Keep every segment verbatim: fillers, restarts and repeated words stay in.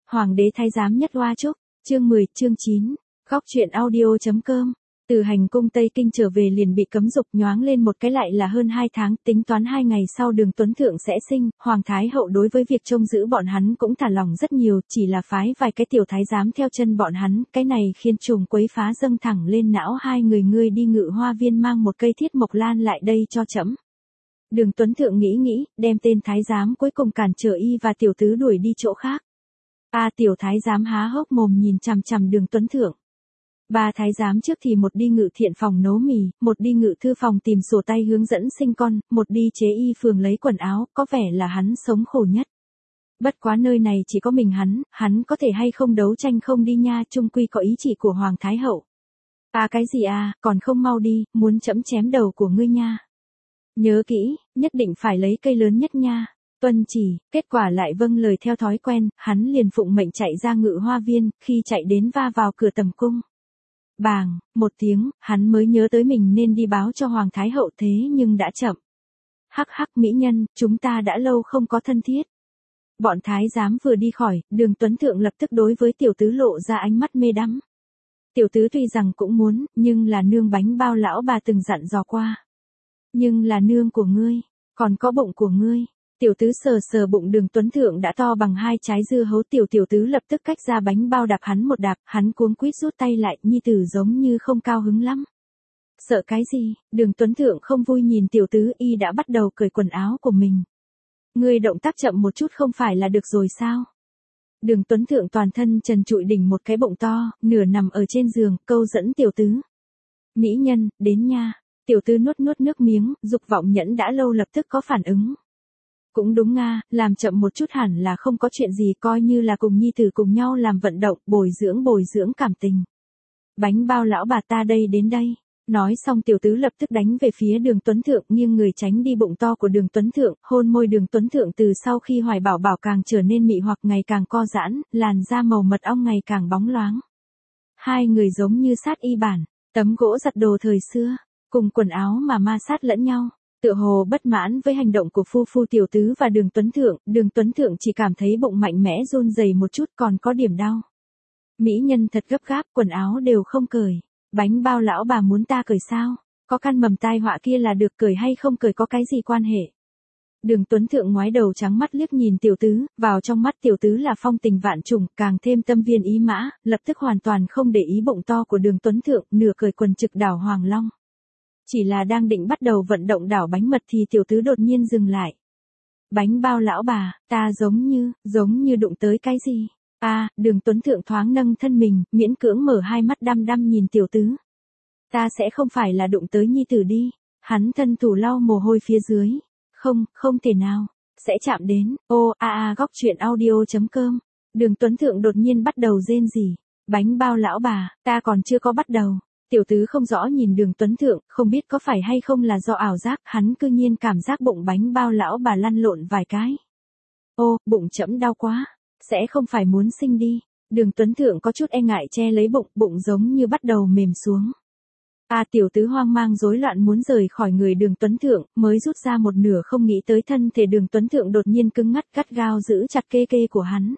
Hoàng đế thái giám nhất Hoa Trúc, chương mười, chương chín, góc truyện audio.com. Từ hành cung Tây Kinh trở về liền bị cấm dục, nhoáng lên một cái lại là hơn hai tháng, tính toán hai ngày sau Đường Tuấn Thượng sẽ sinh, Hoàng Thái Hậu đối với việc trông giữ bọn hắn cũng thả lòng rất nhiều, chỉ là phái vài cái tiểu thái giám theo chân bọn hắn, cái này khiến trùng quấy phá dâng thẳng lên não hai người. Ngươi đi Ngự Hoa Viên mang một cây thiết mộc lan lại đây cho trẫm. Đường Tuấn Thượng nghĩ nghĩ, đem tên thái giám cuối cùng cản trở y và tiểu tứ đuổi đi chỗ khác. A à, tiểu thái giám há hốc mồm nhìn chằm chằm Đường Tuấn Thượng. Ba thái giám trước thì một đi ngự thiện phòng nấu mì, một đi ngự thư phòng tìm sổ tay hướng dẫn sinh con, một đi chế y phường lấy quần áo, có vẻ là hắn sống khổ nhất. Bất quá nơi này chỉ có mình hắn, hắn có thể hay không đấu tranh không đi nha, chung quy có ý chỉ của Hoàng Thái Hậu. À cái gì à, còn không mau đi, muốn trẫm chém đầu của ngươi nha. Nhớ kỹ, nhất định phải lấy cây lớn nhất nha. Tuân chỉ, kết quả lại vâng lời theo thói quen, hắn liền phụng mệnh chạy ra Ngự Hoa Viên, khi chạy đến va vào cửa tầm cung. Bàng, một tiếng, hắn mới nhớ tới mình nên đi báo cho Hoàng Thái Hậu, thế nhưng đã chậm. Hắc hắc mỹ nhân, chúng ta đã lâu không có thân thiết. Bọn thái giám vừa đi khỏi, Đường Tuấn Thượng lập tức đối với tiểu tứ lộ ra ánh mắt mê đắm. Tiểu tứ tuy rằng cũng muốn, nhưng là nương bánh bao lão bà từng dặn dò qua. Nhưng là nương của ngươi, còn có bụng của ngươi. Tiểu tứ sờ sờ bụng Đường Tuấn Thượng đã to bằng hai trái dưa hấu, tiểu tiểu tứ lập tức cách ra bánh bao đạp hắn một đạp, hắn cuống quýt rút tay lại, nhi tử giống như không cao hứng lắm. Sợ cái gì? Đường Tuấn Thượng không vui nhìn tiểu tứ, y đã bắt đầu cởi quần áo của mình. Ngươi động tác chậm một chút không phải là được rồi sao? Đường Tuấn Thượng toàn thân trần trụi đỉnh một cái bụng to, nửa nằm ở trên giường, câu dẫn tiểu tứ. Mỹ nhân, đến nha. Tiểu tứ nuốt nuốt nước miếng, dục vọng nhẫn đã lâu lập tức có phản ứng. Cũng đúng nga, làm chậm một chút hẳn là không có chuyện gì, coi như là cùng nhi tử cùng nhau làm vận động, bồi dưỡng bồi dưỡng cảm tình. Bánh bao lão bà ta đây đến đây. Nói xong tiểu tứ lập tức đánh về phía Đường Tuấn Thượng, nghiêng người tránh đi bụng to của Đường Tuấn Thượng, hôn môi Đường Tuấn Thượng từ sau khi hoài bảo bảo càng trở nên mị hoặc ngày càng co giãn, làn da màu mật ong ngày càng bóng loáng. Hai người giống như sát y bản, tấm gỗ giặt đồ thời xưa, cùng quần áo mà ma sát lẫn nhau. Tựa hồ bất mãn với hành động của phu phu tiểu tứ và Đường Tuấn Thượng, Đường Tuấn Thượng chỉ cảm thấy bụng mạnh mẽ run rẩy một chút, còn có điểm đau. Mỹ nhân thật gấp gáp, quần áo đều không cởi. Bánh bao lão bà muốn ta cởi sao? Có căn mầm tai họa kia là được, cởi hay không cởi có cái gì quan hệ? Đường Tuấn Thượng ngoái đầu trắng mắt liếc nhìn tiểu tứ, vào trong mắt tiểu tứ là phong tình vạn trùng, càng thêm tâm viên ý mã, lập tức hoàn toàn không để ý bụng to của Đường Tuấn Thượng, nửa cởi quần trực đảo Hoàng Long. Chỉ là đang định bắt đầu vận động đảo bánh mật thì tiểu tứ đột nhiên dừng lại. Bánh bao lão bà, ta giống như, giống như đụng tới cái gì? A, à, Đường Tuấn Thượng thoáng nâng thân mình, miễn cưỡng mở hai mắt đăm đăm nhìn tiểu tứ. Ta sẽ không phải là đụng tới nhi tử đi. Hắn thân thủ lau mồ hôi phía dưới. Không, không thể nào. Sẽ chạm đến. Ô, a a góc truyện audio.com. Đường Tuấn Thượng đột nhiên bắt đầu rên rỉ. Bánh bao lão bà, ta còn chưa có bắt đầu. Tiểu tứ không rõ nhìn Đường Tuấn Thượng, không biết có phải hay không là do ảo giác, hắn cư nhiên cảm giác bụng bánh bao lão bà lăn lộn vài cái. Ô, bụng trẫm đau quá, sẽ không phải muốn sinh đi. Đường Tuấn Thượng có chút e ngại che lấy bụng, bụng giống như bắt đầu mềm xuống. À tiểu tứ hoang mang rối loạn muốn rời khỏi người Đường Tuấn Thượng, mới rút ra một nửa không nghĩ tới thân thể Đường Tuấn Thượng đột nhiên cứng ngắt gắt gao giữ chặt kê kê của hắn.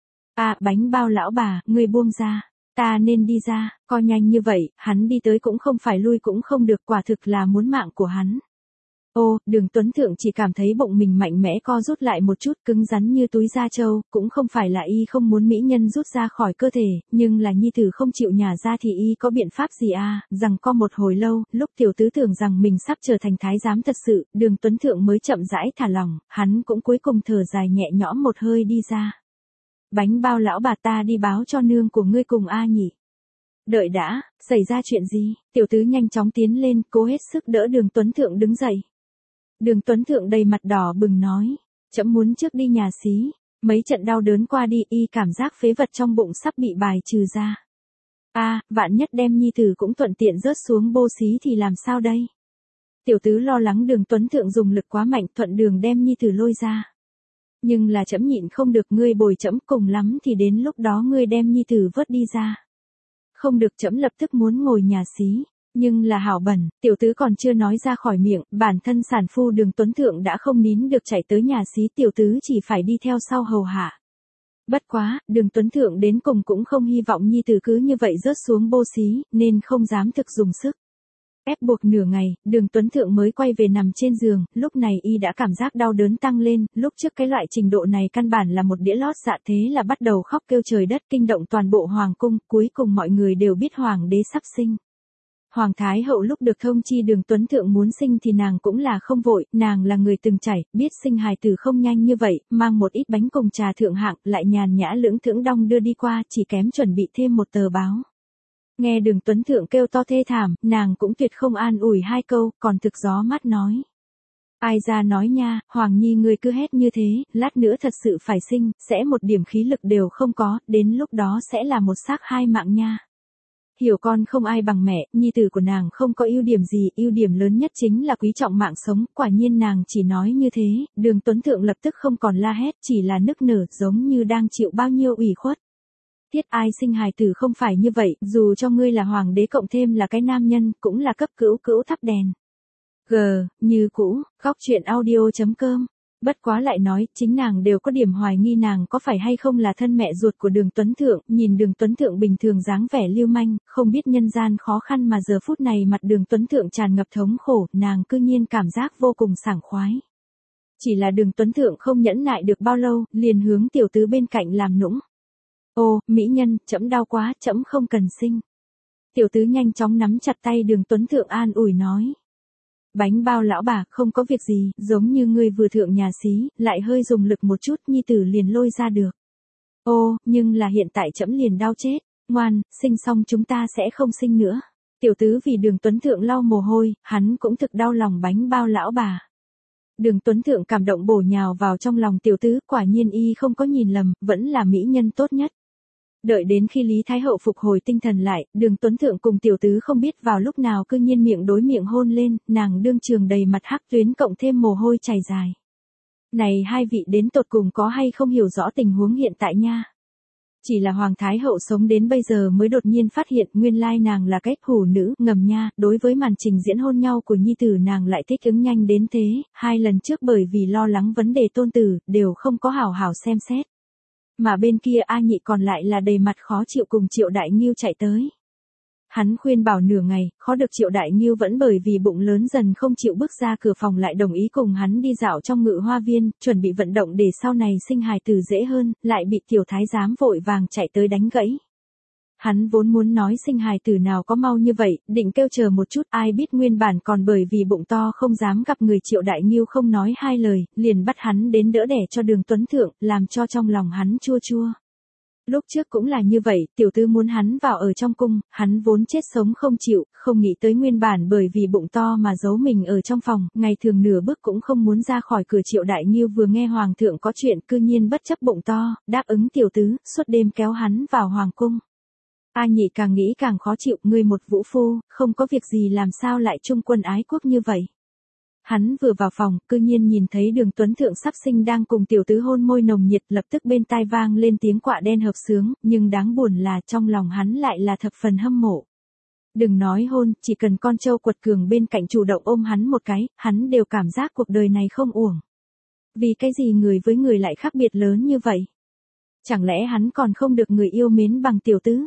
À bánh bao lão bà, ngươi buông ra. Ta nên đi ra, coi nhanh như vậy, hắn đi tới cũng không phải lui cũng không được, quả thực là muốn mạng của hắn. Ô, Đường Tuấn Thượng chỉ cảm thấy bụng mình mạnh mẽ co rút lại một chút, cứng rắn như túi da trâu, cũng không phải là y không muốn mỹ nhân rút ra khỏi cơ thể, nhưng là nhi tử không chịu nhả ra thì y có biện pháp gì à, rằng co một hồi lâu, lúc tiểu tứ tưởng rằng mình sắp trở thành thái giám thật sự, Đường Tuấn Thượng mới chậm rãi thả lỏng, hắn cũng cuối cùng thở dài nhẹ nhõm một hơi đi ra. Bánh bao lão bà, ta đi báo cho nương của ngươi cùng A nhỉ. Đợi đã, xảy ra chuyện gì? Tiểu tứ nhanh chóng tiến lên, cố hết sức đỡ Đường Tuấn Thượng đứng dậy. Đường Tuấn Thượng đầy mặt đỏ bừng nói, trẫm muốn trước đi nhà xí. Mấy trận đau đớn qua đi, y cảm giác phế vật trong bụng sắp bị bài trừ ra. A, à, vạn nhất đem nhi tử cũng thuận tiện rớt xuống bô xí thì làm sao đây? Tiểu tứ lo lắng Đường Tuấn Thượng dùng lực quá mạnh, thuận đường đem nhi tử lôi ra. Nhưng là trẫm nhịn không được, ngươi bồi trẫm, cùng lắm thì đến lúc đó ngươi đem nhi tử vớt đi ra. Không được, trẫm lập tức muốn ngồi nhà xí. Nhưng là hảo bẩn, tiểu tứ còn chưa nói ra khỏi miệng, bản thân sản phu Đường Tuấn Thượng đã không nín được chạy tới nhà xí, tiểu tứ chỉ phải đi theo sau hầu hạ. Bất quá, Đường Tuấn Thượng đến cùng cũng không hy vọng nhi tử cứ như vậy rớt xuống bô xí, nên không dám thực dùng sức. Ép buộc nửa ngày, Đường Tuấn Thượng mới quay về nằm trên giường, lúc này y đã cảm giác đau đớn tăng lên, lúc trước cái loại trình độ này căn bản là một đĩa lót dạ thế là bắt đầu khóc kêu trời đất kinh động toàn bộ hoàng cung, cuối cùng mọi người đều biết hoàng đế sắp sinh. Hoàng Thái Hậu lúc được thông chi Đường Tuấn Thượng muốn sinh thì nàng cũng là không vội, nàng là người từng trải, biết sinh hài tử không nhanh như vậy, mang một ít bánh cùng trà thượng hạng, lại nhàn nhã lưỡng thưởng đong đưa đi qua, chỉ kém chuẩn bị thêm một tờ báo. Nghe Đường Tuấn Thượng kêu to thê thảm, nàng cũng tuyệt không an ủi hai câu, còn thực gió mắt nói. Ai ra nói nha, Hoàng Nhi ngươi cứ hét như thế, lát nữa thật sự phải sinh, sẽ một điểm khí lực đều không có, đến lúc đó sẽ là một xác hai mạng nha. Hiểu con không ai bằng mẹ, nhi tử của nàng không có ưu điểm gì, ưu điểm lớn nhất chính là quý trọng mạng sống, quả nhiên nàng chỉ nói như thế, Đường Tuấn Thượng lập tức không còn la hét, chỉ là nức nở giống như đang chịu bao nhiêu ủy khuất. Thiết ai sinh hài tử không phải như vậy, dù cho ngươi là hoàng đế cộng thêm là cái nam nhân, cũng là cấp cữu cữu thắp đèn. G, như cũ, góc chuyện audio chấm com. Bất quá lại nói, chính nàng đều có điểm hoài nghi nàng có phải hay không là thân mẹ ruột của Đường Tuấn Thượng, nhìn Đường Tuấn Thượng bình thường dáng vẻ lưu manh, không biết nhân gian khó khăn mà giờ phút này mặt Đường Tuấn Thượng tràn ngập thống khổ, nàng cư nhiên cảm giác vô cùng sảng khoái. Chỉ là Đường Tuấn Thượng không nhẫn nại được bao lâu, liền hướng tiểu tứ bên cạnh làm nũng. Ô, mỹ nhân, trẫm đau quá, trẫm không cần sinh. Tiểu tứ nhanh chóng nắm chặt tay Đường Tuấn Thượng an ủi nói. Bánh bao lão bà, không có việc gì, giống như ngươi vừa thượng nhà xí, lại hơi dùng lực một chút, nhi tử liền lôi ra được. Ô, nhưng là hiện tại trẫm liền đau chết, ngoan, sinh xong chúng ta sẽ không sinh nữa. Tiểu tứ vì Đường Tuấn Thượng lau mồ hôi, hắn cũng thực đau lòng bánh bao lão bà. Đường Tuấn Thượng cảm động bổ nhào vào trong lòng tiểu tứ, quả nhiên y không có nhìn lầm, vẫn là mỹ nhân tốt nhất. Đợi đến khi Lý Thái Hậu phục hồi tinh thần lại, Đường Tuấn Thượng cùng tiểu tứ không biết vào lúc nào cư nhiên miệng đối miệng hôn lên, nàng đương trường đầy mặt hắc tuyến cộng thêm mồ hôi chảy dài. Này hai vị đến tột cùng có hay không hiểu rõ tình huống hiện tại nha. Chỉ là Hoàng Thái Hậu sống đến bây giờ mới đột nhiên phát hiện nguyên lai nàng là cái hủ nữ, ngầm nha, đối với màn trình diễn hôn nhau của nhi tử nàng lại thích ứng nhanh đến thế, hai lần trước bởi vì lo lắng vấn đề tôn tử, đều không có hảo hảo xem xét. Mà bên kia A Nhị còn lại là đầy mặt khó chịu cùng Triệu Đại Nghiêu chạy tới. Hắn khuyên bảo nửa ngày, khó được Triệu Đại Nghiêu vẫn bởi vì bụng lớn dần không chịu bước ra cửa phòng lại đồng ý cùng hắn đi dạo trong ngự hoa viên, chuẩn bị vận động để sau này sinh hài tử dễ hơn, lại bị tiểu thái giám vội vàng chạy tới đánh gãy. Hắn vốn muốn nói sinh hài tử nào có mau như vậy, định kêu chờ một chút, ai biết nguyên bản còn bởi vì bụng to không dám gặp người Triệu Đại Nghiêu không nói hai lời, liền bắt hắn đến đỡ đẻ cho Đường Tuấn Thượng, làm cho trong lòng hắn chua chua. Lúc trước cũng là như vậy, tiểu tư muốn hắn vào ở trong cung, hắn vốn chết sống không chịu, không nghĩ tới nguyên bản bởi vì bụng to mà giấu mình ở trong phòng, ngày thường nửa bước cũng không muốn ra khỏi cửa. Triệu Đại Nghiêu vừa nghe hoàng thượng có chuyện cư nhiên bất chấp bụng to, đáp ứng tiểu tứ, suốt đêm kéo hắn vào hoàng cung. A Nhị càng nghĩ càng khó chịu, ngươi một vũ phu, không có việc gì làm sao lại trung quân ái quốc như vậy. Hắn vừa vào phòng, cư nhiên nhìn thấy Đường Tuấn Thượng sắp sinh đang cùng tiểu tứ hôn môi nồng nhiệt, lập tức bên tai vang lên tiếng quạ đen hợp sướng, nhưng đáng buồn là trong lòng hắn lại là thập phần hâm mộ. Đừng nói hôn, chỉ cần con trâu quật cường bên cạnh chủ động ôm hắn một cái, hắn đều cảm giác cuộc đời này không uổng. Vì cái gì người với người lại khác biệt lớn như vậy? Chẳng lẽ hắn còn không được người yêu mến bằng tiểu tứ?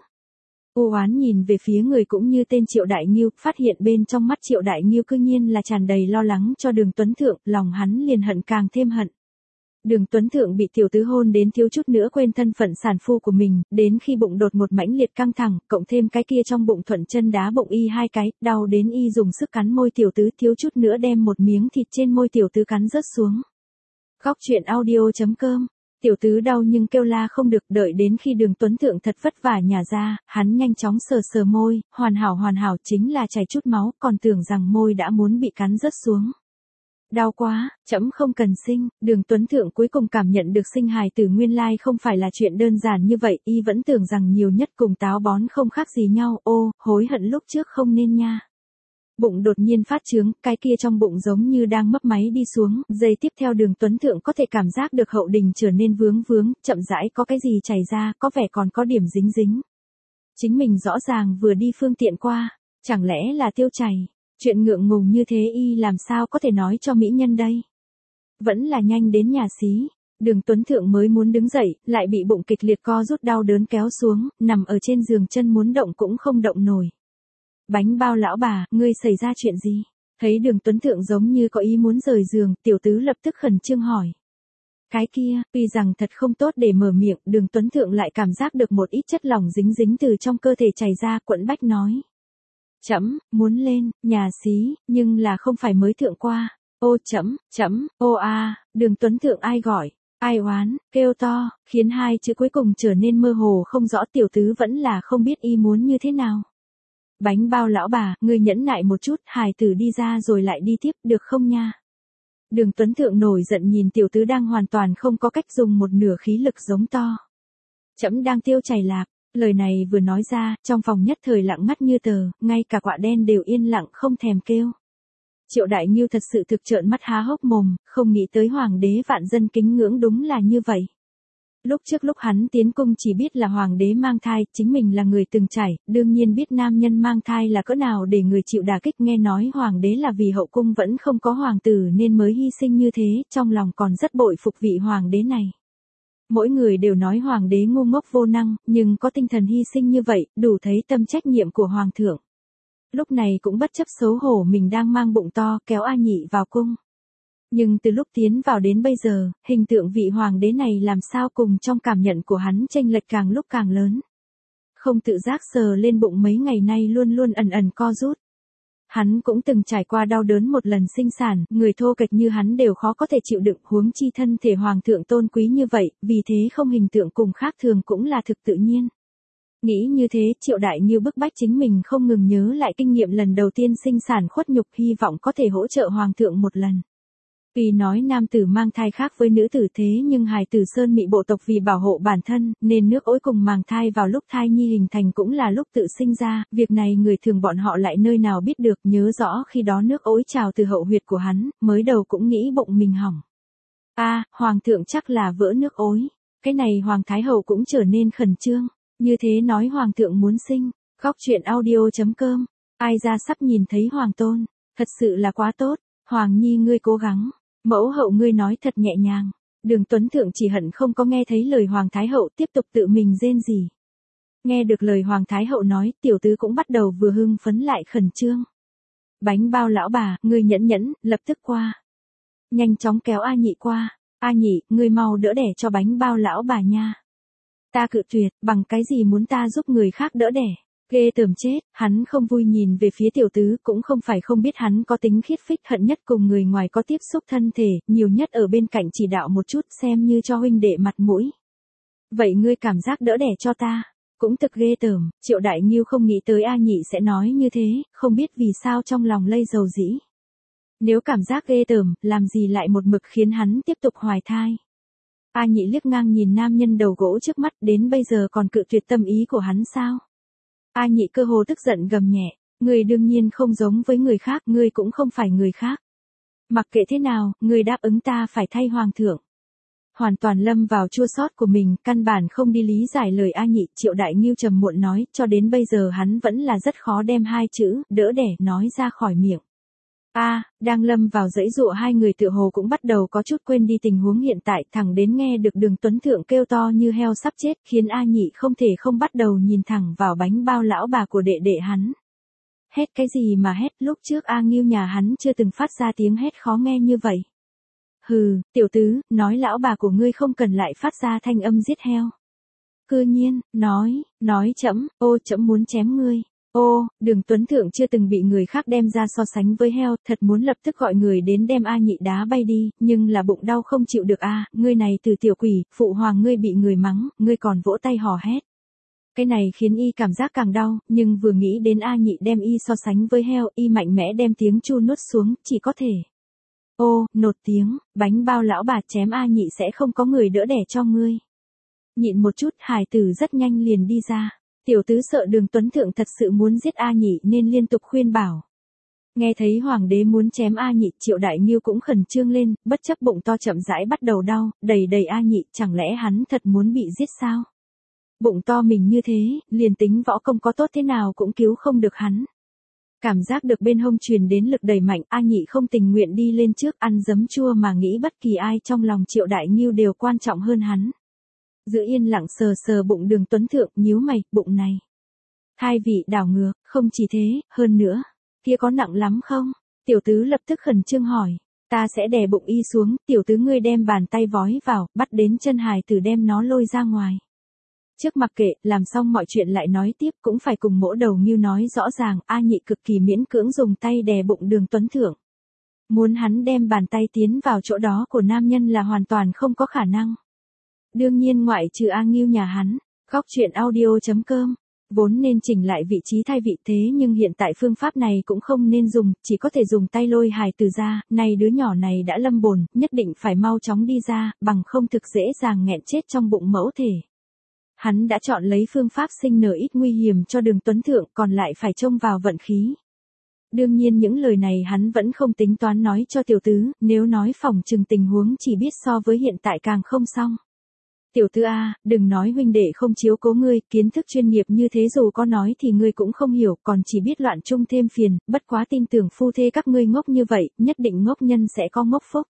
U oán nhìn về phía người cũng như tên Triệu Đại Nghiêu, phát hiện bên trong mắt Triệu Đại Nghiêu cư nhiên là tràn đầy lo lắng cho Đường Tuấn Thượng, lòng hắn liền hận càng thêm hận. Đường Tuấn Thượng bị tiểu tứ hôn đến thiếu chút nữa quên thân phận sản phu của mình, đến khi bụng đột một mãnh liệt căng thẳng, cộng thêm cái kia trong bụng thuận chân đá bụng y hai cái, đau đến y dùng sức cắn môi tiểu tứ, thiếu chút nữa đem một miếng thịt trên môi tiểu tứ cắn rớt xuống. Góc chuyện audio chấm com. Tiểu tứ đau nhưng kêu la không được, đợi đến khi Đường Tuấn Thượng thật vất vả nhả ra, hắn nhanh chóng sờ sờ môi, hoàn hảo hoàn hảo, chính là chảy chút máu, còn tưởng rằng môi đã muốn bị cắn rớt xuống. Đau quá, trẫm không cần sinh. Đường Tuấn Thượng cuối cùng cảm nhận được sinh hài tử nguyên lai không phải là chuyện đơn giản như vậy, y vẫn tưởng rằng nhiều nhất cùng táo bón không khác gì nhau, ô, hối hận lúc trước không nên nha. Bụng đột nhiên phát trướng, cái kia trong bụng giống như đang mấp máy đi xuống, giây tiếp theo Đường Tuấn Thượng có thể cảm giác được hậu đình trở nên vướng vướng, chậm rãi có cái gì chảy ra, có vẻ còn có điểm dính dính. Chính mình rõ ràng vừa đi phương tiện qua, chẳng lẽ là tiêu chảy, chuyện ngượng ngùng như thế y làm sao có thể nói cho mỹ nhân đây. Vẫn là nhanh đến nhà xí, Đường Tuấn Thượng mới muốn đứng dậy, lại bị bụng kịch liệt co rút đau đớn kéo xuống, nằm ở trên giường chân muốn động cũng không động nổi. Bánh bao lão bà, ngươi xảy ra chuyện gì? Thấy Đường Tuấn Thượng giống như có ý muốn rời giường, tiểu tứ lập tức khẩn trương hỏi. Cái kia, tuy rằng thật không tốt để mở miệng, Đường Tuấn Thượng lại cảm giác được một ít chất lỏng dính dính từ trong cơ thể chảy ra, quẫn bách nói. Chấm, muốn lên, nhà xí, nhưng là không phải mới thượng qua. Ô chấm, chấm, ô a, Đường Tuấn Thượng ai gọi, ai oán, kêu to, khiến hai chữ cuối cùng trở nên mơ hồ không rõ, tiểu tứ vẫn là không biết y muốn như thế nào. Bánh bao lão bà, ngươi nhẫn nại một chút, hài tử đi ra rồi lại đi tiếp, được không nha? Đường Tuấn Thượng nổi giận nhìn tiểu tứ đang hoàn toàn không có cách dùng một nửa khí lực giống to. Chấm đang tiêu chảy lạc, lời này vừa nói ra, trong phòng nhất thời lặng ngắt như tờ, ngay cả quạ đen đều yên lặng không thèm kêu. Triệu Đại Ngưu thật sự thực trợn mắt há hốc mồm, không nghĩ tới hoàng đế vạn dân kính ngưỡng đúng là như vậy. Lúc trước lúc hắn tiến cung chỉ biết là hoàng đế mang thai, chính mình là người từng trải, đương nhiên biết nam nhân mang thai là cỡ nào để người chịu đả kích, nghe nói hoàng đế là vì hậu cung vẫn không có hoàng tử nên mới hy sinh như thế, trong lòng còn rất bội phục vị hoàng đế này. Mỗi người đều nói hoàng đế ngu ngốc vô năng, nhưng có tinh thần hy sinh như vậy, đủ thấy tâm trách nhiệm của hoàng thượng. Lúc này cũng bất chấp xấu hổ mình đang mang bụng to, kéo A Nhị vào cung. Nhưng từ lúc tiến vào đến bây giờ, hình tượng vị hoàng đế này làm sao cùng trong cảm nhận của hắn chênh lệch càng lúc càng lớn. Không tự giác sờ lên bụng mấy ngày nay luôn luôn ẩn ẩn co rút. Hắn cũng từng trải qua đau đớn một lần sinh sản, người thô kệch như hắn đều khó có thể chịu đựng, huống chi thân thể hoàng thượng tôn quý như vậy, vì thế không hình tượng cùng khác thường cũng là thực tự nhiên. Nghĩ như thế, Triệu Đại Ngưu bức bách chính mình không ngừng nhớ lại kinh nghiệm lần đầu tiên sinh sản khuất nhục, hy vọng có thể hỗ trợ hoàng thượng một lần. Vì nói nam tử mang thai khác với nữ tử thế nhưng hài tử sơn mị bộ tộc vì bảo hộ bản thân, nên nước ối cùng màng thai vào lúc thai nhi hình thành cũng là lúc tự sinh ra, việc này người thường bọn họ lại nơi nào biết được, nhớ rõ khi đó nước ối trào từ hậu huyệt của hắn, mới đầu cũng nghĩ bụng mình hỏng. A, hoàng thượng chắc là vỡ nước ối. Cái này hoàng thái hậu cũng trở nên khẩn trương, như thế nói hoàng thượng muốn sinh. Góc truyện audio chấm com. Ai ra sắp nhìn thấy hoàng tôn, thật sự là quá tốt, hoàng nhi ngươi cố gắng. Mẫu hậu ngươi nói thật nhẹ nhàng. Đường Tuấn Thượng chỉ hận không có nghe thấy lời Hoàng Thái Hậu, tiếp tục tự mình rên rỉ. Nghe được lời Hoàng Thái Hậu nói, tiểu tứ cũng bắt đầu vừa hưng phấn lại khẩn trương. Bánh bao lão bà, ngươi nhẫn nhẫn, lập tức qua. Nhanh chóng kéo A Nhị qua. A Nhị, ngươi mau đỡ đẻ cho bánh bao lão bà nha. Ta cự tuyệt, bằng cái gì muốn ta giúp người khác đỡ đẻ? Ghê tởm chết, hắn không vui nhìn về phía tiểu tứ, cũng không phải không biết hắn có tính khiết phích, hận nhất cùng người ngoài có tiếp xúc thân thể, nhiều nhất ở bên cạnh chỉ đạo một chút xem như cho huynh đệ mặt mũi. Vậy ngươi cảm giác đỡ đẻ cho ta, cũng thực ghê tởm. Triệu Đại Ngưu không nghĩ tới A Nhị sẽ nói như thế, không biết vì sao trong lòng lây dầu dĩ. Nếu cảm giác ghê tởm, làm gì lại một mực khiến hắn tiếp tục hoài thai. A Nhị liếc ngang nhìn nam nhân đầu gỗ trước mắt, đến bây giờ còn cự tuyệt tâm ý của hắn sao? A Nhị cơ hồ tức giận gầm nhẹ, ngươi đương nhiên không giống với người khác, ngươi cũng không phải người khác. Mặc kệ thế nào, ngươi đáp ứng ta phải thay hoàng thượng. Hoàn toàn lâm vào chua xót của mình, căn bản không đi lý giải lời A Nhị. Triệu Đại Ngưu trầm muộn nói, cho đến bây giờ hắn vẫn là rất khó đem hai chữ, đỡ đẻ, nói ra khỏi miệng. A, đang lâm vào dãy dụa hai người tựa hồ cũng bắt đầu có chút quên đi tình huống hiện tại, thẳng đến nghe được Đường Tuấn Thượng kêu to như heo sắp chết, khiến A Nhị không thể không bắt đầu nhìn thẳng vào bánh bao lão bà của đệ đệ hắn. Hét cái gì mà hét, lúc trước A Ngưu nhà hắn chưa từng phát ra tiếng hét khó nghe như vậy. Hừ, tiểu tứ, nói lão bà của ngươi không cần lại phát ra thanh âm giết heo. Cư nhiên, nói, nói chấm, ô chấm muốn chém ngươi. Ô, Đường Tuấn Thượng chưa từng bị người khác đem ra so sánh với heo, thật muốn lập tức gọi người đến đem A Nhị đá bay đi, nhưng là bụng đau không chịu được a, ngươi này từ tiểu quỷ, phụ hoàng ngươi bị người mắng, ngươi còn vỗ tay hò hét. Cái này khiến y cảm giác càng đau, nhưng vừa nghĩ đến A Nhị đem y so sánh với heo, y mạnh mẽ đem tiếng chu nuốt xuống, chỉ có thể. Ô, nột tiếng, bánh bao lão bà chém A Nhị sẽ không có người đỡ đẻ cho ngươi. Nhịn một chút, hài tử rất nhanh liền đi ra. Tiểu tứ sợ Đường Tuấn Thượng thật sự muốn giết A Nhị nên liên tục khuyên bảo. Nghe thấy hoàng đế muốn chém A Nhị, Triệu Đại Ngưu cũng khẩn trương lên, bất chấp bụng to chậm rãi bắt đầu đau, đầy đầy A Nhị, chẳng lẽ hắn thật muốn bị giết sao? Bụng to mình như thế, liền tính võ công có tốt thế nào cũng cứu không được hắn. Cảm giác được bên hông truyền đến lực đẩy mạnh, A Nhị không tình nguyện đi lên trước ăn giấm chua mà nghĩ bất kỳ ai trong lòng Triệu Đại Ngưu đều quan trọng hơn hắn. Giữ yên lặng sờ sờ bụng Đường Tuấn Thượng, nhíu mày, bụng này. Thai vị đảo ngược, không chỉ thế, hơn nữa, kia có nặng lắm không? Tiểu tứ lập tức khẩn trương hỏi. Ta sẽ đè bụng y xuống, tiểu tứ ngươi đem bàn tay vói vào, bắt đến chân hài tử đem nó lôi ra ngoài. Trước mặc kệ, làm xong mọi chuyện lại nói tiếp cũng phải cùng Mỗ Đầu Ngưu nói rõ ràng, A Nhị cực kỳ miễn cưỡng dùng tay đè bụng Đường Tuấn Thượng. Muốn hắn đem bàn tay tiến vào chỗ đó của nam nhân là hoàn toàn không có khả năng. Đương nhiên ngoại trừ A Ngưu nhà hắn, góc chuyện audio chấm com. Vốn nên chỉnh lại vị trí thai vị thế nhưng hiện tại phương pháp này cũng không nên dùng, chỉ có thể dùng tay lôi hài tử ra, này đứa nhỏ này đã lâm bồn, nhất định phải mau chóng đi ra, bằng không thực dễ dàng nghẹn chết trong bụng mẫu thể. Hắn đã chọn lấy phương pháp sinh nở ít nguy hiểm cho Đường Tuấn Thượng, còn lại phải trông vào vận khí. Đương nhiên những lời này hắn vẫn không tính toán nói cho tiểu tứ, nếu nói phỏng chừng tình huống chỉ biết so với hiện tại càng không xong. Tiểu tứ A, đừng nói huynh đệ không chiếu cố ngươi, kiến thức chuyên nghiệp như thế dù có nói thì ngươi cũng không hiểu, còn chỉ biết loạn chung thêm phiền, bất quá tin tưởng phu thê các ngươi ngốc như vậy, nhất định ngốc nhân sẽ có ngốc phúc.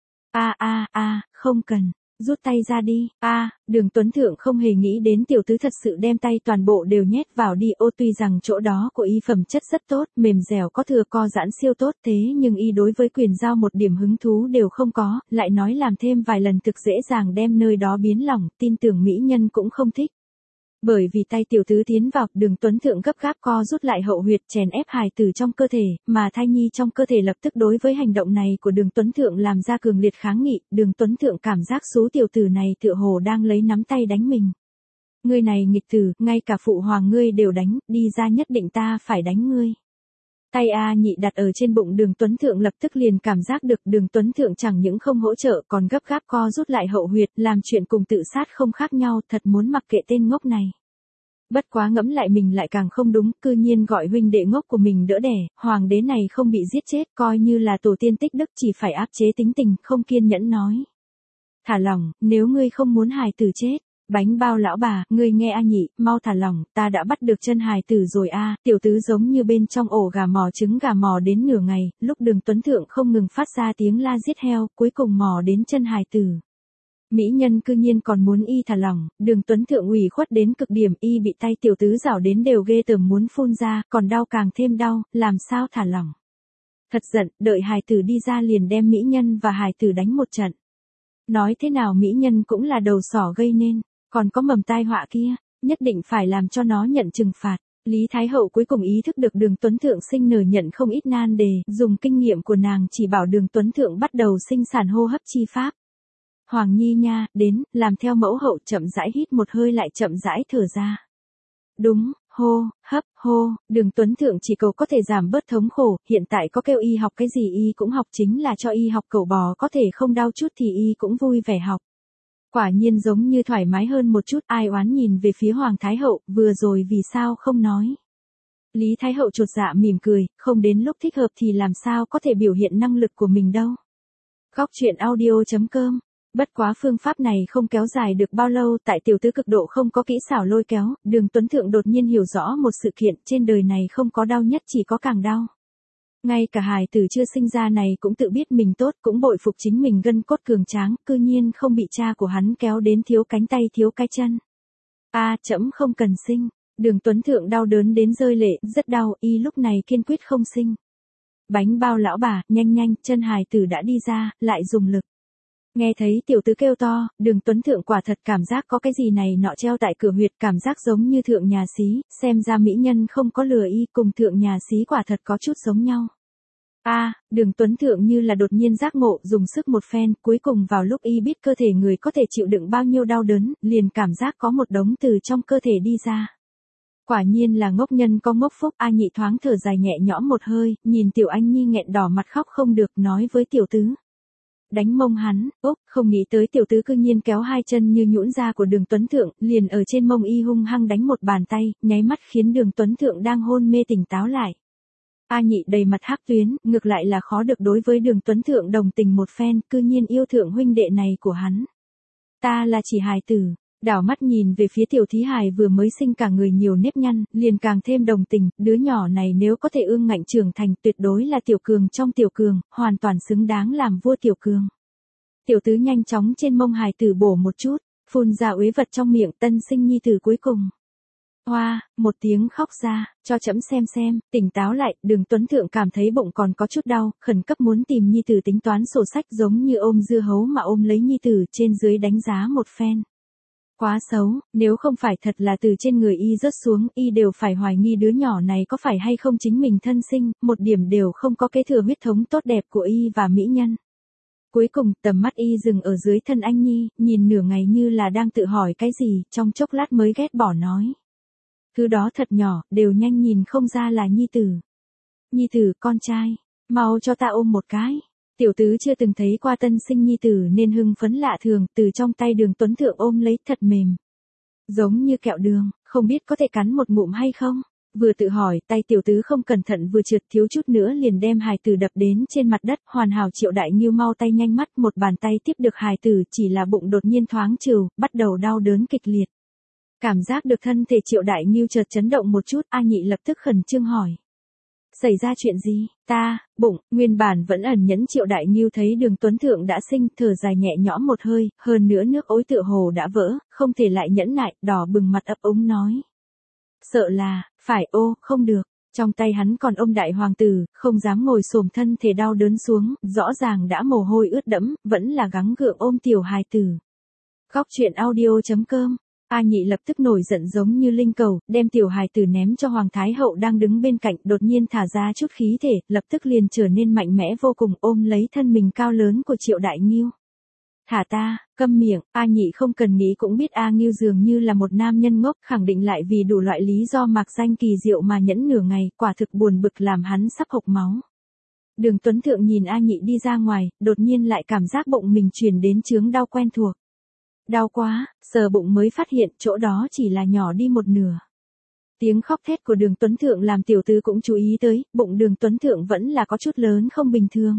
A a a, không cần, rút tay ra đi. A, Đường Tuấn Thượng không hề nghĩ đến tiểu tứ thật sự đem tay toàn bộ đều nhét vào đi, ô tuy rằng chỗ đó của y phẩm chất rất tốt, mềm dẻo có thừa co giãn siêu tốt thế nhưng y đối với quyền giao một điểm hứng thú đều không có, lại nói làm thêm vài lần thực dễ dàng đem nơi đó biến lỏng, tin tưởng mỹ nhân cũng không thích. Bởi vì tay tiểu tứ tiến vào, Đường Tuấn Thượng gấp gáp co rút lại hậu huyệt chèn ép hài tử trong cơ thể, mà thai nhi trong cơ thể lập tức đối với hành động này của Đường Tuấn Thượng làm ra cường liệt kháng nghị, Đường Tuấn Thượng cảm giác số tiểu tử này tựa hồ đang lấy nắm tay đánh mình. Ngươi này nghịch tử, ngay cả phụ hoàng ngươi đều đánh, đi ra nhất định ta phải đánh ngươi. Tay A Nhị đặt ở trên bụng Đường Tuấn Thượng lập tức liền cảm giác được Đường Tuấn Thượng chẳng những không hỗ trợ còn gấp gáp co rút lại hậu huyệt, làm chuyện cùng tự sát không khác nhau, thật muốn mặc kệ tên ngốc này. Bất quá ngẫm lại mình lại càng không đúng, cư nhiên gọi huynh đệ ngốc của mình đỡ đẻ, hoàng đế này không bị giết chết, coi như là tổ tiên tích đức chỉ phải áp chế tính tình, không kiên nhẫn nói. Thả lỏng, nếu ngươi không muốn hài tử chết. Bánh bao lão bà, ngươi nghe A Nhị, mau thả lỏng, ta đã bắt được chân hài tử rồi a. Tiểu tứ giống như bên trong ổ gà mò trứng gà mò đến nửa ngày, lúc Đường Tuấn Thượng không ngừng phát ra tiếng la giết heo, cuối cùng mò đến chân hài tử. Mỹ nhân cư nhiên còn muốn y thả lỏng, Đường Tuấn Thượng ủy khuất đến cực điểm, y bị tay tiểu tứ rảo đến đều ghê tởm muốn phun ra, còn đau càng thêm đau, làm sao thả lỏng. Thật giận, đợi hài tử đi ra liền đem mỹ nhân và hài tử đánh một trận. Nói thế nào mỹ nhân cũng là đầu sỏ gây nên. Còn có mầm tai họa kia, nhất định phải làm cho nó nhận trừng phạt. Lý Thái Hậu cuối cùng ý thức được Đường Tuấn Thượng sinh nở nhận không ít nan đề, dùng kinh nghiệm của nàng chỉ bảo Đường Tuấn Thượng bắt đầu sinh sản hô hấp chi pháp. Hoàng Nhi nha, đến, làm theo mẫu hậu chậm rãi hít một hơi lại chậm rãi thở ra. Đúng, hô, hấp, hô, Đường Tuấn Thượng chỉ cầu có thể giảm bớt thống khổ, hiện tại có kêu y học cái gì y cũng học chính là cho y học cẩu bò có thể không đau chút thì y cũng vui vẻ học. Quả nhiên giống như thoải mái hơn một chút, ai oán nhìn về phía Hoàng Thái Hậu, vừa rồi vì sao không nói. Lý Thái Hậu chột dạ mỉm cười, không đến lúc thích hợp thì làm sao có thể biểu hiện năng lực của mình đâu. Góc chuyện audio chấm com. Bất quá phương pháp này không kéo dài được bao lâu, tại tiểu tứ cực độ không có kỹ xảo lôi kéo, Đường Tuấn Thượng đột nhiên hiểu rõ một sự kiện, trên đời này không có đau nhất chỉ có càng đau. Ngay cả hài tử chưa sinh ra này cũng tự biết mình tốt, cũng bội phục chính mình gân cốt cường tráng, cư nhiên không bị cha của hắn kéo đến thiếu cánh tay thiếu cái chân. A, à, trẫm không cần sinh. Đường Tuấn Thượng đau đớn đến rơi lệ, rất đau, y lúc này kiên quyết không sinh. Bánh bao lão bà, nhanh nhanh, chân hài tử đã đi ra, lại dùng lực. Nghe thấy tiểu tứ kêu to, Đường Tuấn Thượng quả thật cảm giác có cái gì này nọ treo tại cửa huyệt, cảm giác giống như thượng nhà xí, xem ra mỹ nhân không có lừa y, cùng thượng nhà xí quả thật có chút giống nhau. A, à, Đường Tuấn Thượng như là đột nhiên giác ngộ, dùng sức một phen, cuối cùng vào lúc y biết cơ thể người có thể chịu đựng bao nhiêu đau đớn, liền cảm giác có một đống từ trong cơ thể đi ra. Quả nhiên là ngốc nhân có ngốc phúc. A Nhị thoáng thở dài nhẹ nhõm một hơi, nhìn Tiểu Anh Nhi nghẹn đỏ mặt khóc không được, nói với tiểu tứ. Đánh mông hắn, ốc, không nghĩ tới tiểu tứ cư nhiên kéo hai chân như nhũn ra của Đường Tuấn Thượng, liền ở trên mông y hung hăng đánh một bàn tay, nháy mắt khiến Đường Tuấn Thượng đang hôn mê tỉnh táo lại. A Nhị đầy mặt hắc tuyến, ngược lại là khó được đối với Đường Tuấn Thượng đồng tình một phen, cư nhiên yêu thượng huynh đệ này của hắn. Ta là chỉ hài tử. Đảo mắt nhìn về phía tiểu thí hài vừa mới sinh cả người nhiều nếp nhăn, liền càng thêm đồng tình, đứa nhỏ này nếu có thể ương ngạnh trưởng thành tuyệt đối là tiểu cường trong tiểu cường, hoàn toàn xứng đáng làm vua tiểu cường. Tiểu tứ nhanh chóng trên mông hài tử bổ một chút, phun ra uế vật trong miệng tân sinh nhi tử cuối cùng. Hoa, một tiếng khóc ra, cho trẫm xem xem, tỉnh táo lại, Đường Tuấn Thượng cảm thấy bụng còn có chút đau, khẩn cấp muốn tìm nhi tử tính toán sổ sách giống như ôm dưa hấu mà ôm lấy nhi tử trên dưới đánh giá một phen. Quá xấu, nếu không phải thật là từ trên người y rớt xuống, y đều phải hoài nghi đứa nhỏ này có phải hay không chính mình thân sinh, một điểm đều không có kế thừa huyết thống tốt đẹp của y và mỹ nhân. Cuối cùng, tầm mắt y dừng ở dưới thân anh nhi, nhìn nửa ngày như là đang tự hỏi cái gì, trong chốc lát mới ghét bỏ nói. Thứ đó thật nhỏ, đều nhanh nhìn không ra là nhi tử. Nhi tử, con trai, mau cho ta ôm một cái. Tiểu tứ chưa từng thấy qua tân sinh nhi tử nên hưng phấn lạ thường, từ trong tay Đường Tuấn Thượng ôm lấy thật mềm. Giống như kẹo đường, không biết có thể cắn một ngụm hay không? Vừa tự hỏi, tay tiểu tứ không cẩn thận vừa trượt thiếu chút nữa liền đem hài tử đập đến trên mặt đất, hoàn hảo Triệu Đại Ngưu mau tay nhanh mắt một bàn tay tiếp được hài tử, chỉ là bụng đột nhiên thoáng trừu, bắt đầu đau đớn kịch liệt. Cảm giác được thân thể Triệu Đại Ngưu chợt chấn động một chút, A Nhị lập tức khẩn trương hỏi. Xảy ra chuyện gì? Ta, bụng, nguyên bản vẫn ẩn nhẫn Triệu Đại Ngưu thấy Đường Tuấn Thượng đã sinh, thở dài nhẹ nhõm một hơi, hơn nữa nước ối tựa hồ đã vỡ, không thể lại nhẫn nại, đỏ bừng mặt ấp úng nói. Sợ là, phải ô, không được, trong tay hắn còn ôm đại hoàng tử, không dám ngồi xổm thân thể đau đớn xuống, rõ ràng đã mồ hôi ướt đẫm, vẫn là gắng gượng ôm tiểu hài tử. Góc truyện audio chấm com. A Nhị lập tức nổi giận giống như linh cầu, đem tiểu hài tử ném cho Hoàng Thái Hậu đang đứng bên cạnh, đột nhiên thả ra chút khí thể, lập tức liền trở nên mạnh mẽ vô cùng, ôm lấy thân mình cao lớn của Triệu Đại Ngưu. Thả ta, câm miệng, A Nhị không cần nghĩ cũng biết A Ngưu dường như là một nam nhân ngốc, khẳng định lại vì đủ loại lý do mạc danh kỳ diệu mà nhẫn nửa ngày, quả thực buồn bực làm hắn sắp hộc máu. Đường Tuấn Thượng nhìn A Nhị đi ra ngoài, đột nhiên lại cảm giác bụng mình truyền đến chướng đau quen thuộc. Đau quá, sờ bụng mới phát hiện chỗ đó chỉ là nhỏ đi một nửa. Tiếng khóc thét của Đường Tuấn Thượng làm tiểu tứ cũng chú ý tới, bụng Đường Tuấn Thượng vẫn là có chút lớn không bình thường.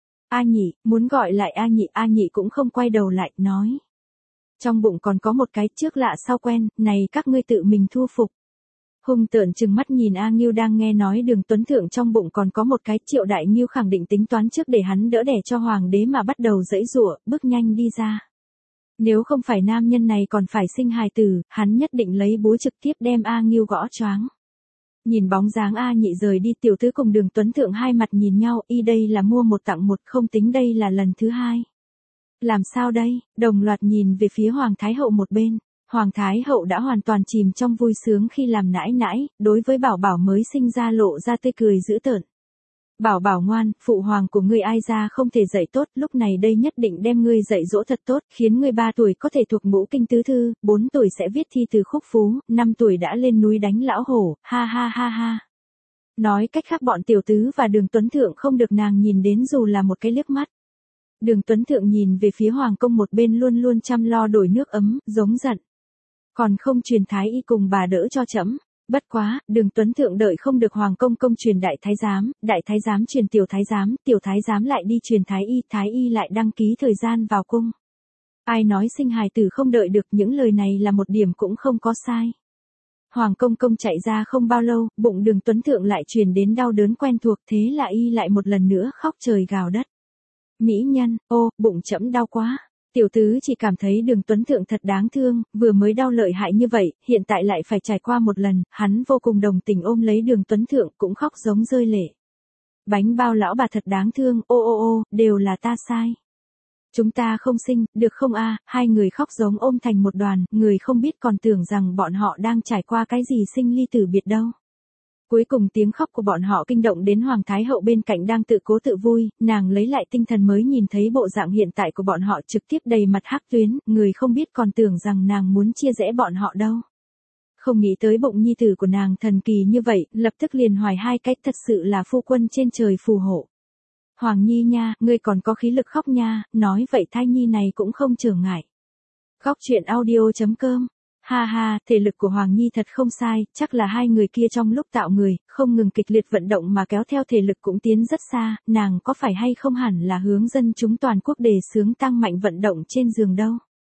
A Nhị, muốn gọi lại A Nhị, A Nhị cũng không quay đầu lại, nói. Trong bụng còn có một cái trước lạ sau quen, này các ngươi tự mình thu phục. Hung tợn trừng mắt nhìn A Ngưu đang nghe nói Đường Tuấn Thượng trong bụng còn có một cái, Triệu Đại Ngưu khẳng định tính toán trước để hắn đỡ đẻ cho hoàng đế mà bắt đầu giãy giụa, bước nhanh đi ra. Nếu không phải nam nhân này còn phải sinh hài tử, hắn nhất định lấy búa trực tiếp đem A Ngưu gõ choáng. Nhìn bóng dáng A Nhị rời đi, tiểu tứ cùng Đường Tuấn Thượng hai mặt nhìn nhau, y đây là mua một tặng một, không tính đây là lần thứ hai. Làm sao đây? Đồng loạt nhìn về phía Hoàng Thái Hậu một bên. Hoàng Thái Hậu đã hoàn toàn chìm trong vui sướng khi làm nãi nãi, đối với Bảo Bảo mới sinh ra lộ ra tươi cười dữ tợn. Bảo Bảo ngoan, phụ hoàng của ngươi ai ra không thể dạy tốt, lúc này đây nhất định đem ngươi dạy dỗ thật tốt, khiến ngươi ba tuổi có thể thuộc ngũ kinh tứ thư, bốn tuổi sẽ viết thi từ khúc phú, năm tuổi đã lên núi đánh lão hổ, ha ha ha ha. Nói cách khác bọn tiểu tứ và Đường Tuấn Thượng không được nàng nhìn đến dù là một cái liếc mắt. Đường Tuấn Thượng nhìn về phía hoàng công một bên luôn luôn chăm lo đổi nước ấm, giống giận. Còn không truyền thái y cùng bà đỡ cho trẫm. Bất quá, Đường Tuấn Thượng đợi không được hoàng công công truyền đại thái giám, đại thái giám truyền tiểu thái giám, tiểu thái giám lại đi truyền thái y, thái y lại đăng ký thời gian vào cung. Ai nói sinh hài tử không đợi được, những lời này là một điểm cũng không có sai. Hoàng công công chạy ra không bao lâu, bụng Đường Tuấn Thượng lại truyền đến đau đớn quen thuộc, thế là y lại một lần nữa khóc trời gào đất. Mỹ nhân, ô, bụng trẫm đau quá. Tiểu tứ chỉ cảm thấy Đường Tuấn Thượng thật đáng thương, vừa mới đau lợi hại như vậy, hiện tại lại phải trải qua một lần, hắn vô cùng đồng tình ôm lấy Đường Tuấn Thượng cũng khóc giống rơi lệ. Bánh bao lão bà thật đáng thương, ô ô ô, đều là ta sai. Chúng ta không sinh, được không a? Hai người khóc giống ôm thành một đoàn, người không biết còn tưởng rằng bọn họ đang trải qua cái gì sinh ly tử biệt đâu. Cuối cùng tiếng khóc của bọn họ kinh động đến Hoàng Thái Hậu bên cạnh đang tự cố tự vui, nàng lấy lại tinh thần mới nhìn thấy bộ dạng hiện tại của bọn họ trực tiếp đầy mặt hắc tuyến, người không biết còn tưởng rằng nàng muốn chia rẽ bọn họ đâu. Không nghĩ tới bụng nhi tử của nàng thần kỳ như vậy, lập tức liền hoài hai cách, thật sự là phu quân trên trời phù hộ. Hoàng Nhi nha, ngươi còn có khí lực khóc nha, nói vậy thai nhi này cũng không trở ngại. Góc truyện audio chấm com. Ha ha, thể lực của Hoàng Nhi thật không sai, chắc là hai người kia trong lúc tạo người, không ngừng kịch liệt vận động mà kéo theo thể lực cũng tiến rất xa, nàng có phải hay không hẳn là hướng dân chúng toàn quốc đề xướng tăng mạnh vận động trên giường đâu.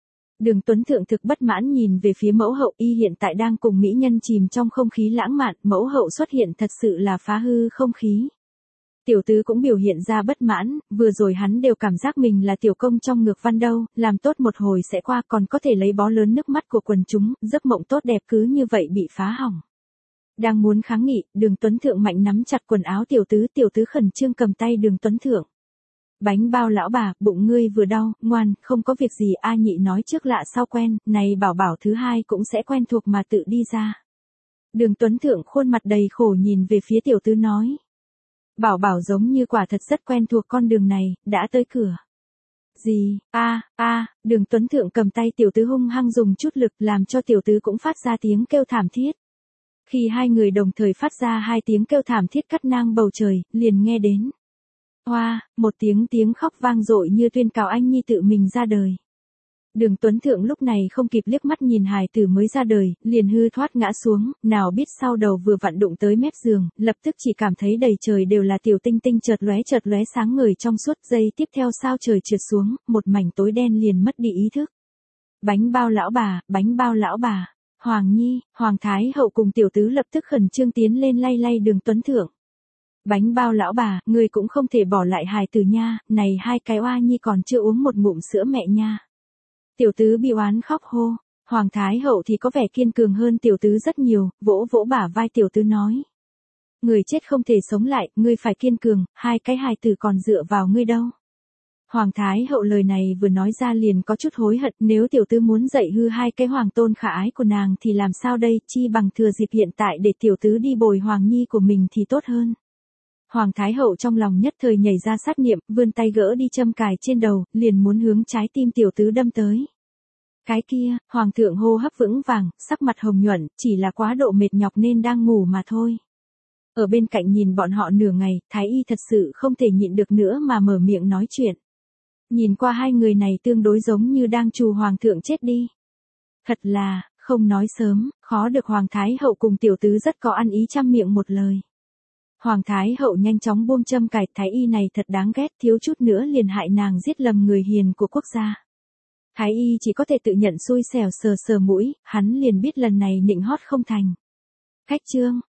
Đường Tuấn Thượng thực bất mãn nhìn về phía mẫu hậu, y hiện tại đang cùng mỹ nhân chìm trong không khí lãng mạn, mẫu hậu xuất hiện thật sự là phá hư không khí. Tiểu tứ cũng biểu hiện ra bất mãn, vừa rồi hắn đều cảm giác mình là tiểu công trong ngược văn đâu, làm tốt một hồi sẽ qua còn có thể lấy bó lớn nước mắt của quần chúng, giấc mộng tốt đẹp cứ như vậy bị phá hỏng. Đang muốn kháng nghị, Đường Tuấn Thượng mạnh nắm chặt quần áo tiểu tứ, tiểu tứ khẩn trương cầm tay Đường Tuấn Thượng. Bánh bao lão bà, bụng ngươi vừa đau, ngoan, không có việc gì, A Nhị nói trước lạ sau quen, này bảo bảo thứ hai cũng sẽ quen thuộc mà tự đi ra. Đường Tuấn Thượng khuôn mặt đầy khổ nhìn về phía tiểu tứ nói. Bảo bảo giống như quả thật rất quen thuộc con đường này, đã tới cửa. Gì, a a Đường Tuấn Thượng cầm tay tiểu tứ hung hăng dùng chút lực làm cho tiểu tứ cũng phát ra tiếng kêu thảm thiết. Khi hai người đồng thời phát ra hai tiếng kêu thảm thiết cắt ngang bầu trời, liền nghe đến. Hoa, một tiếng tiếng khóc vang dội như tuyên cáo anh nhi tự mình ra đời. Đường Tuấn Thượng lúc này không kịp liếc mắt nhìn hài tử mới ra đời, liền hư thoát ngã xuống, nào biết sau đầu vừa vặn đụng tới mép giường, lập tức chỉ cảm thấy đầy trời đều là tiểu tinh tinh chợt lóe chợt lóe sáng ngời trong suốt, giây tiếp theo sao trời trượt xuống, một mảnh tối đen liền mất đi ý thức. Bánh bao lão bà, bánh bao lão bà, Hoàng Nhi, Hoàng Thái Hậu cùng tiểu tứ lập tức khẩn trương tiến lên lay lay Đường Tuấn Thượng. Bánh bao lão bà, ngươi cũng không thể bỏ lại hài tử nha, này hai cái oa nhi còn chưa uống một ngụm sữa mẹ nha. Tiểu tứ bị oán khóc hô, Hoàng Thái Hậu thì có vẻ kiên cường hơn tiểu tứ rất nhiều, vỗ vỗ bả vai tiểu tứ nói. Người chết không thể sống lại, ngươi phải kiên cường, hai cái hài tử còn dựa vào ngươi đâu. Hoàng Thái Hậu lời này vừa nói ra liền có chút hối hận, nếu tiểu tứ muốn dạy hư hai cái hoàng tôn khả ái của nàng thì làm sao đây, chi bằng thừa dịp hiện tại để tiểu tứ đi bồi Hoàng Nhi của mình thì tốt hơn. Hoàng Thái Hậu trong lòng nhất thời nhảy ra sát niệm, vươn tay gỡ đi châm cài trên đầu, liền muốn hướng trái tim tiểu tứ đâm tới. Cái kia, Hoàng thượng hô hấp vững vàng, sắc mặt hồng nhuận, chỉ là quá độ mệt nhọc nên đang ngủ mà thôi. Ở bên cạnh nhìn bọn họ nửa ngày, Thái y thật sự không thể nhịn được nữa mà mở miệng nói chuyện. Nhìn qua hai người này tương đối giống như đang trù Hoàng thượng chết đi. Thật là, không nói sớm, khó được Hoàng Thái Hậu cùng tiểu tứ rất có ăn ý trăm miệng một lời. Hoàng Thái Hậu nhanh chóng buông châm cài, Thái y này thật đáng ghét, thiếu chút nữa liền hại nàng giết lầm người hiền của quốc gia. Thái y chỉ có thể tự nhận xui xẻo sờ sờ mũi, hắn liền biết lần này nịnh hót không thành. Cách chương,